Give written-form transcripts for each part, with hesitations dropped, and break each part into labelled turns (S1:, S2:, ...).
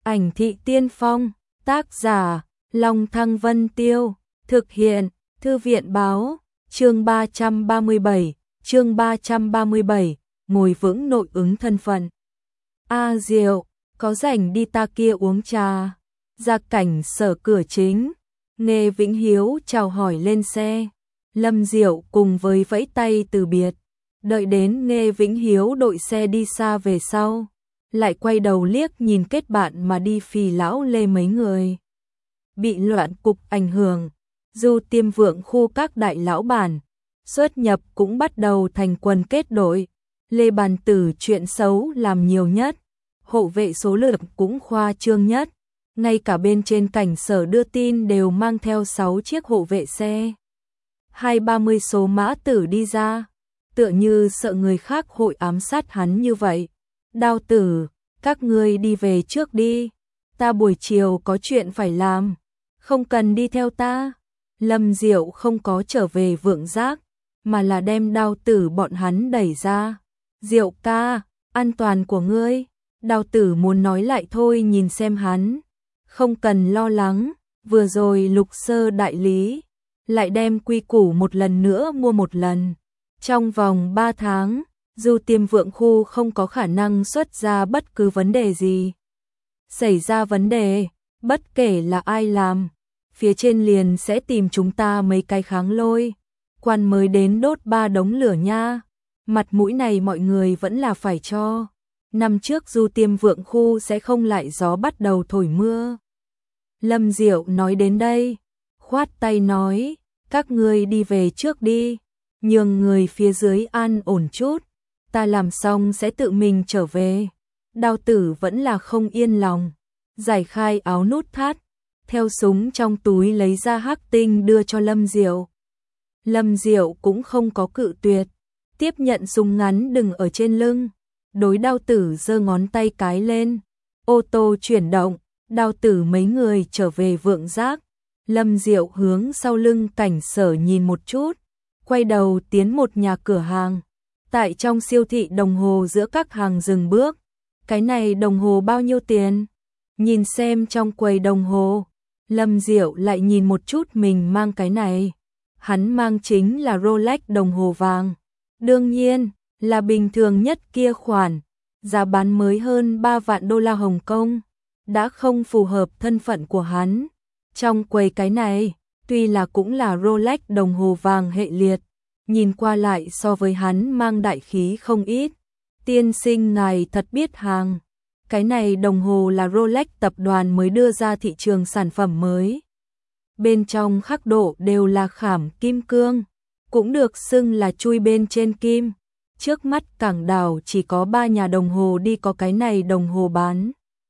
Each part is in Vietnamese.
S1: Ảnh thị tiên phong, tác giả, Long Thăng Vân Tiêu, thực hiện, Thư viện báo, chương 337, ngồi vững nội ứng thân phận. A Diệu, có rảnh đi ta kia uống trà. Ra cảnh sở cửa chính, Nghe Vĩnh Hiếu chào hỏi lên xe. Lâm Diệu cùng với vẫy tay từ biệt, đợi đến Nghe Vĩnh Hiếu đội xe đi xa về sau, lại quay đầu liếc nhìn kết bạn mà đi Phì Lão Lê mấy người. Bị loạn cục ảnh hưởng, Du Tiêm Vượng khu các đại lão bản, xuất nhập cũng bắt đầu thành quần kết đội. Lê Bàn Tử chuyện xấu làm nhiều nhất, hộ vệ số lượng cũng khoa trương nhất. Ngay cả bên trên cảnh sở đưa tin đều mang theo 6 chiếc hộ vệ xe. 20-30 số mã tử đi ra, tựa như sợ người khác hội ám sát hắn như vậy. Đao Tử, các ngươi đi về trước đi, ta buổi chiều có chuyện phải làm, không cần đi theo ta. Lâm Diệu không có trở về Vượng Giác, mà là đem Đao Tử bọn hắn đẩy ra. Diệu ca, an toàn của ngươi. Đao Tử muốn nói lại thôi, nhìn xem hắn. Không cần lo lắng, vừa rồi Lục Sơ đại lý lại đem quy củ một lần nữa mua một lần. Trong vòng 3 tháng, Du Tiêm Vượng khu không có khả năng xuất ra bất cứ vấn đề gì. Xảy ra vấn đề, bất kể là ai làm, phía trên liền sẽ tìm chúng ta mấy cái kháng lôi. Quan mới đến đốt 3 đống lửa nha. Mặt mũi này mọi người vẫn là phải cho. Năm trước Du Tiêm Vượng khu sẽ không lại gió bắt đầu thổi mưa. Lâm Diệu nói đến đây, khoát tay nói, các ngươi đi về trước đi, nhường người phía dưới an ổn chút, ta làm xong sẽ tự mình trở về. Đao Tử vẫn là không yên lòng, giải khai áo nút thắt, theo súng trong túi lấy ra hắc tinh đưa cho Lâm Diệu. Lâm Diệu cũng không có cự tuyệt, tiếp nhận súng ngắn đừng ở trên lưng, đối Đao Tử giơ ngón tay cái lên, ô tô chuyển động. Đao Tử mấy người trở về Vượng Giác. Lâm Diệu hướng sau lưng cảnh sở nhìn một chút, quay đầu tiến một nhà cửa hàng. Tại trong siêu thị đồng hồ giữa các hàng dừng bước. Cái này đồng hồ bao nhiêu tiền? Nhìn xem trong quầy đồng hồ. Lâm Diệu lại nhìn một chút mình mang cái này. Hắn mang chính là Rolex đồng hồ vàng. Đương nhiên là bình thường nhất kia khoản. Giá bán mới hơn 3 vạn đô la Hồng Kông. Đã không phù hợp thân phận của hắn. Trong quầy cái này, tuy là cũng là Rolex đồng hồ vàng hệ liệt, nhìn qua lại so với hắn mang đại khí không ít. Tiên sinh ngài thật biết hàng. Cái này đồng hồ là Rolex tập đoàn mới đưa ra thị trường sản phẩm mới. Bên trong khắc độ đều là khảm kim cương, cũng được xưng là chui bên trên kim. Trước mắt Cảng Đảo chỉ có 3 nhà đồng hồ đi có cái này đồng hồ bán.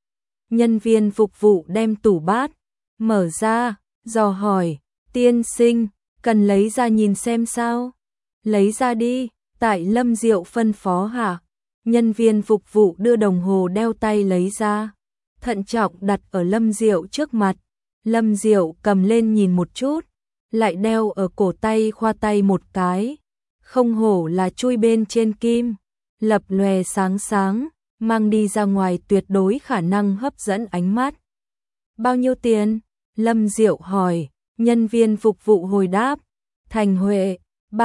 S1: Nhân viên phục vụ đem tủ bát mở ra, dò hỏi, tiên sinh, cần lấy ra nhìn xem sao? Lấy ra đi, tại Lâm Diệu phân phó hạ. Nhân viên phục vụ đưa đồng hồ đeo tay lấy ra, thận trọng đặt ở Lâm Diệu trước mặt. Lâm Diệu cầm lên nhìn một chút, lại đeo ở cổ tay khoa tay một cái. Không hổ là chui bên trên kim, lập lòe sáng sáng. Mang đi ra ngoài tuyệt đối khả năng hấp dẫn ánh mắt. Bao nhiêu tiền? Lâm Diệu hỏi. Nhân viên phục vụ hồi đáp. Thành Huệ,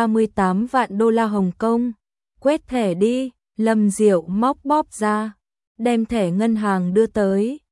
S1: 38 vạn đô la Hồng Kông. Quét thẻ đi. Lâm Diệu móc bóp ra, đem thẻ ngân hàng đưa tới.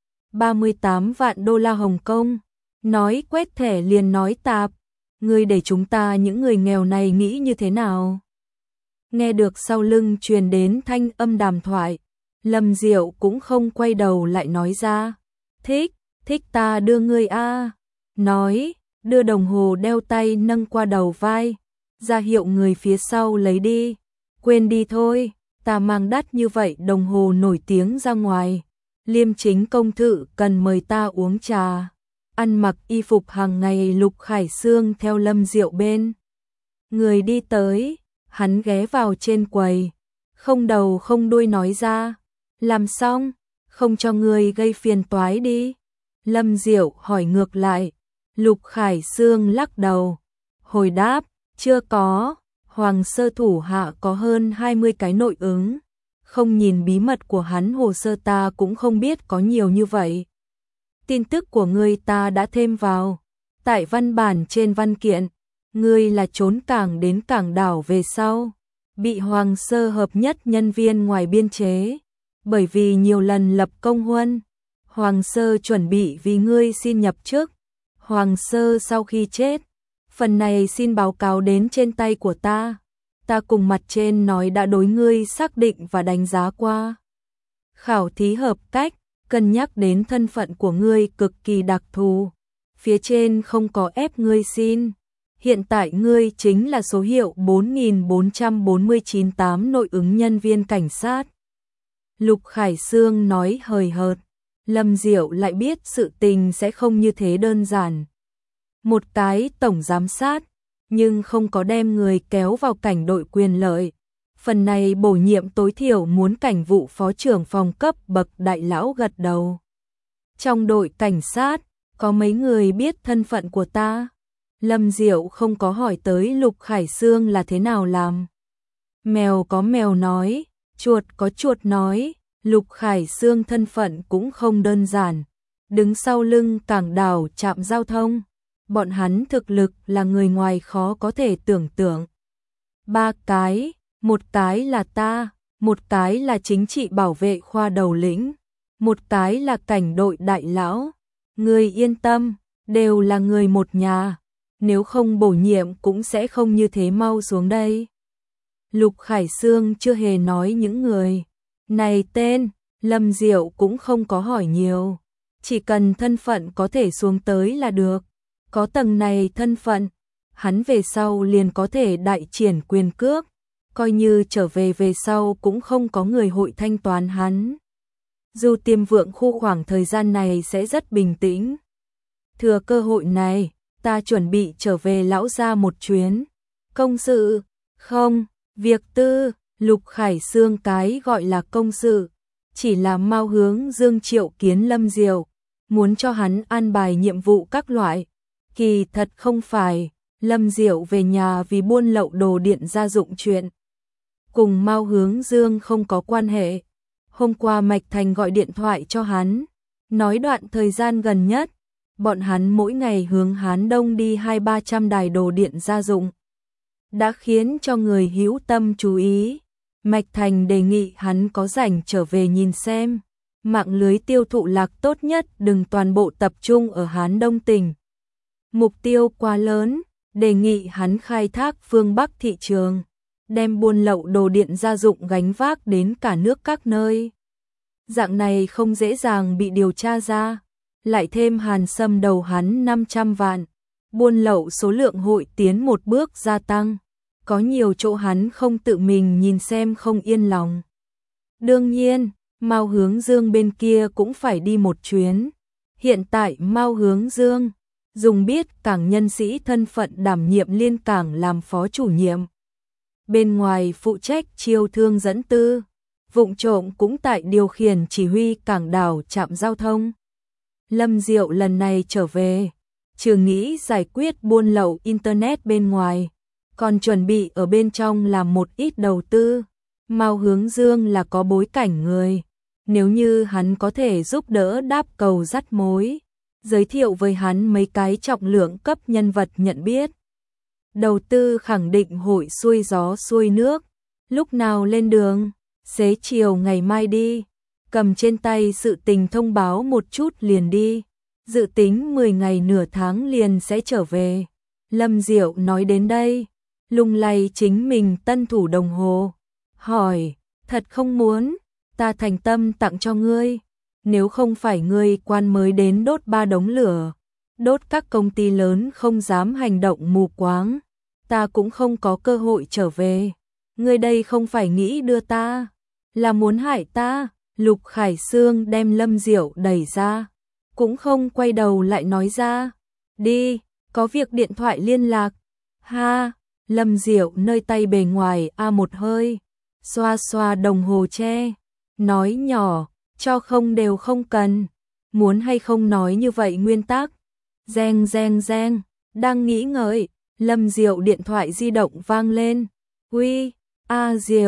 S1: 38 vạn đô la Hồng Kông. Nói quét thẻ liền nói tạp. Ngươi để chúng ta những người nghèo này nghĩ như thế nào? Nghe được sau lưng truyền đến thanh âm đàm thoại. Lâm Diệu cũng không quay đầu lại nói ra. Thích ta đưa ngươi a. Nói, đưa đồng hồ đeo tay nâng qua đầu vai, ra hiệu người phía sau lấy đi. Quên đi thôi, ta mang đắt như vậy đồng hồ nổi tiếng ra ngoài. Liêm chính công thự cần mời ta uống trà. Ăn mặc y phục hàng ngày Lục Khải Sương theo Lâm Diệu bên. Người đi tới, hắn ghé vào trên quầy, không đầu không đuôi nói ra. Làm xong, không cho người gây phiền toái đi. Lâm Diệu hỏi ngược lại. Lục Khải Sương lắc đầu, hồi đáp, chưa có. Hoàng sơ thủ hạ có hơn 20 cái nội ứng, không nhìn bí mật của hắn hồ sơ ta cũng không biết có nhiều như vậy. Tin tức của ngươi ta đã thêm vào. Tại văn bản trên văn kiện, ngươi là trốn cảng đến cảng đảo về sau, bị Hoàng Sơ hợp nhất nhân viên ngoài biên chế, bởi vì nhiều lần lập công huân. Hoàng Sơ chuẩn bị vì ngươi xin nhập chức. Hoàng Sơ sau khi chết, phần này xin báo cáo đến trên tay của ta. Ta cùng mặt trên nói đã đối ngươi xác định và đánh giá qua. Khảo thí hợp cách, cân nhắc đến thân phận của ngươi cực kỳ đặc thù. Phía trên không có ép ngươi xin. Hiện tại ngươi chính là số hiệu 4449-8 nội ứng nhân viên cảnh sát. Lục Khải Sương nói hời hợt. Lâm Diệu lại biết sự tình sẽ không như thế đơn giản. Một cái tổng giám sát, nhưng không có đem người kéo vào cảnh đội quyền lợi. Phần này bổ nhiệm tối thiểu muốn cảnh vụ phó trưởng phòng cấp bậc đại lão gật đầu. Trong đội cảnh sát, có mấy người biết thân phận của ta? Lâm Diệu không có hỏi tới Lục Khải Sương là thế nào làm. Mèo có mèo nói, chuột có chuột nói, Lục Khải Sương thân phận cũng không đơn giản. Đứng sau lưng cảng đảo trạm giao thông, bọn hắn thực lực là người ngoài khó có thể tưởng tượng. 3 cái, một cái là ta, một cái là chính trị bảo vệ khoa đầu lĩnh, một cái là cảnh đội đại lão. Người yên tâm, đều là người một nhà, nếu không bổ nhiệm cũng sẽ không như thế mau xuống đây. Lục Khải Sương chưa hề nói những người này tên, Lâm Diệu cũng không có hỏi nhiều, chỉ cần thân phận có thể xuống tới là được. Có tầng này thân phận, hắn về sau liền có thể đại triển quyền cước, coi như trở về sau cũng không có người hội thanh toán hắn. Dù Tiêm Vượng khu khoảng thời gian này sẽ rất bình tĩnh. Thừa cơ hội này, ta chuẩn bị trở về lão gia một chuyến. Công sự? Không, việc tư. Lục Khải Sương cái gọi là công sự, chỉ là Mao Hướng Dương triệu kiến Lâm Diệu, muốn cho hắn an bài nhiệm vụ các loại. Kỳ thật không phải, Lâm Diệu về nhà vì buôn lậu đồ điện gia dụng chuyện. Cùng Mao Hướng Dương không có quan hệ. Hôm qua Mạch Thành gọi điện thoại cho hắn, nói đoạn thời gian gần nhất, bọn hắn mỗi ngày hướng Hán Đông đi 200-300 đài đồ điện gia dụng. Đã khiến cho người hữu tâm chú ý. Mạch Thành đề nghị hắn có rảnh trở về nhìn xem. Mạng lưới tiêu thụ lạc tốt nhất đừng toàn bộ tập trung ở Hán Đông tỉnh. Mục tiêu quá lớn, đề nghị hắn khai thác phương Bắc thị trường, đem buôn lậu đồ điện gia dụng gánh vác đến cả nước các nơi. Dạng này không dễ dàng bị điều tra ra, lại thêm Hàn Sâm đầu hắn 500 vạn, buôn lậu số lượng hội tiến một bước gia tăng, có nhiều chỗ hắn không tự mình nhìn xem không yên lòng. Đương nhiên, Mao Hướng Dương bên kia cũng phải đi một chuyến. Hiện tại Mao Hướng Dương dùng biết cảng nhân sĩ thân phận đảm nhiệm liên cảng làm phó chủ nhiệm. Bên ngoài phụ trách chiêu thương dẫn tư, vụng trộm cũng tại điều khiển chỉ huy cảng đảo trạm giao thông. Lâm Diệu lần này trở về, trừ nghĩ giải quyết buôn lậu internet bên ngoài, còn chuẩn bị ở bên trong làm một ít đầu tư. Mao Hướng Dương là có bối cảnh người, nếu như hắn có thể giúp đỡ đáp cầu dắt mối, giới thiệu với hắn mấy cái trọng lượng cấp nhân vật nhận biết. Đầu tư khẳng định hội xuôi gió xuôi nước, lúc nào lên đường, xế chiều ngày mai đi, cầm trên tay sự tình thông báo một chút liền đi, dự tính 10 ngày nửa tháng liền sẽ trở về. Lâm Diệu nói đến đây, lung lay chính mình tân thủ đồng hồ, hỏi, thật không muốn, ta thành tâm tặng cho ngươi, nếu không phải ngươi quan mới đến đốt 3 đống lửa, đốt các công ty lớn không dám hành động mù quáng, ta cũng không có cơ hội trở về. Ngươi đây không phải nghĩ đưa ta, là muốn hại ta. Lục Khải Sương đem Lâm Diệu đẩy ra, cũng không quay đầu lại nói ra, đi, có việc điện thoại liên lạc. Ha, Lâm Diệu nơi tay bề ngoài một hơi, xoa xoa đồng hồ tre, nói nhỏ, cho không đều không cần, muốn hay không nói như vậy nguyên tắc. Reng reng reng, đang nghĩ ngợi, Lâm Diệu điện thoại di động vang lên. Uy, Diệu,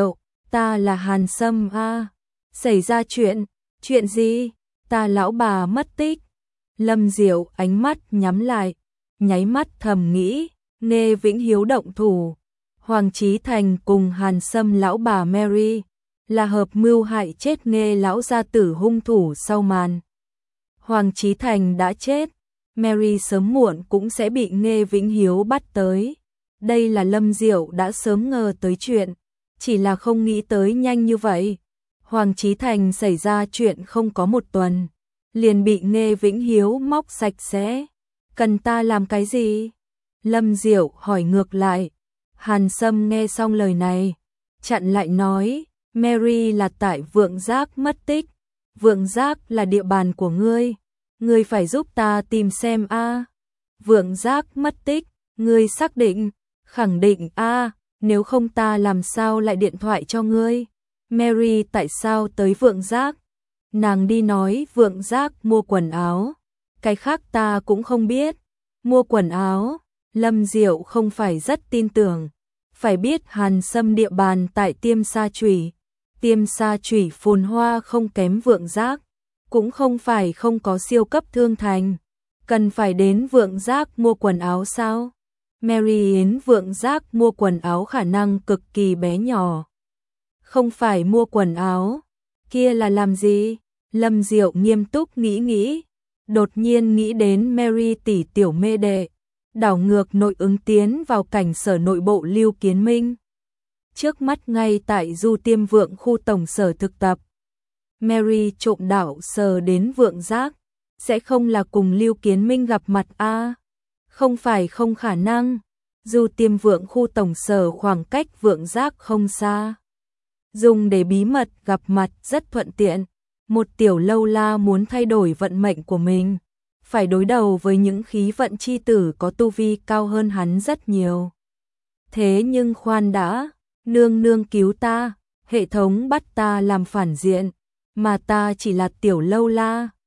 S1: Ta là Hàn Sâm a. Xảy ra chuyện gì? Ta lão bà mất tích. Lâm Diệu ánh mắt nhắm lại, nháy mắt thầm nghĩ, Nghê Vĩnh Hiếu động thủ. Hoàng Chí Thành cùng Hàn Sâm lão bà Mary là hợp mưu hại chết Nghê lão gia tử hung thủ sau màn. Hoàng Chí Thành đã chết, Mary sớm muộn cũng sẽ bị Nghê Vĩnh Hiếu bắt tới. Đây là Lâm Diệu đã sớm ngờ tới chuyện, chỉ là không nghĩ tới nhanh như vậy. Hoàng Chí Thành xảy ra chuyện không có một tuần, liền bị Nghê Vĩnh Hiếu móc sạch sẽ. Cần ta làm cái gì? Lâm Diệu hỏi ngược lại. Hàn Sâm nghe xong lời này, chặn lại nói, Mary là tại Vượng Giác mất tích. Vượng Giác là địa bàn của ngươi phải giúp ta tìm xem a. Vượng Giác mất tích, ngươi xác định? Khẳng định a, nếu không ta làm sao lại điện thoại cho ngươi? Mary tại sao tới Vượng Giác? Nàng đi nói Vượng Giác mua quần áo, cái khác ta cũng không biết. Mua quần áo, Lâm Diệu không phải rất tin tưởng. Phải biết Hàn Sâm địa bàn tại Tiêm Sa Chủy. Tiêm Sa Chủy phồn hoa không kém Vượng Giác, cũng không phải không có siêu cấp thương thành. Cần phải đến Vượng Giác mua quần áo sao? Mary đến Vượng Giác mua quần áo khả năng cực kỳ bé nhỏ. Không phải mua quần áo, kia là làm gì? Lâm Diệu nghiêm túc nghĩ, đột nhiên nghĩ đến Mary tỷ tiểu mê đệ, đảo ngược nội ứng tiến vào cảnh sở nội bộ Lưu Kiến Minh. Trước mắt ngay tại Du Tiêm Vượng khu tổng sở thực tập, Mary trộm đảo sờ đến Vượng Giác, sẽ không là cùng Lưu Kiến Minh gặp mặt a? Không phải không khả năng, Du Tiêm Vượng khu tổng sở khoảng cách Vượng Giác không xa. Dùng để bí mật gặp mặt rất thuận tiện. Một tiểu lâu la muốn thay đổi vận mệnh của mình, phải đối đầu với những khí vận chi tử có tu vi cao hơn hắn rất nhiều. Thế nhưng khoan đã, nương nương cứu ta, hệ thống bắt ta làm phản diện, mà ta chỉ là tiểu lâu la.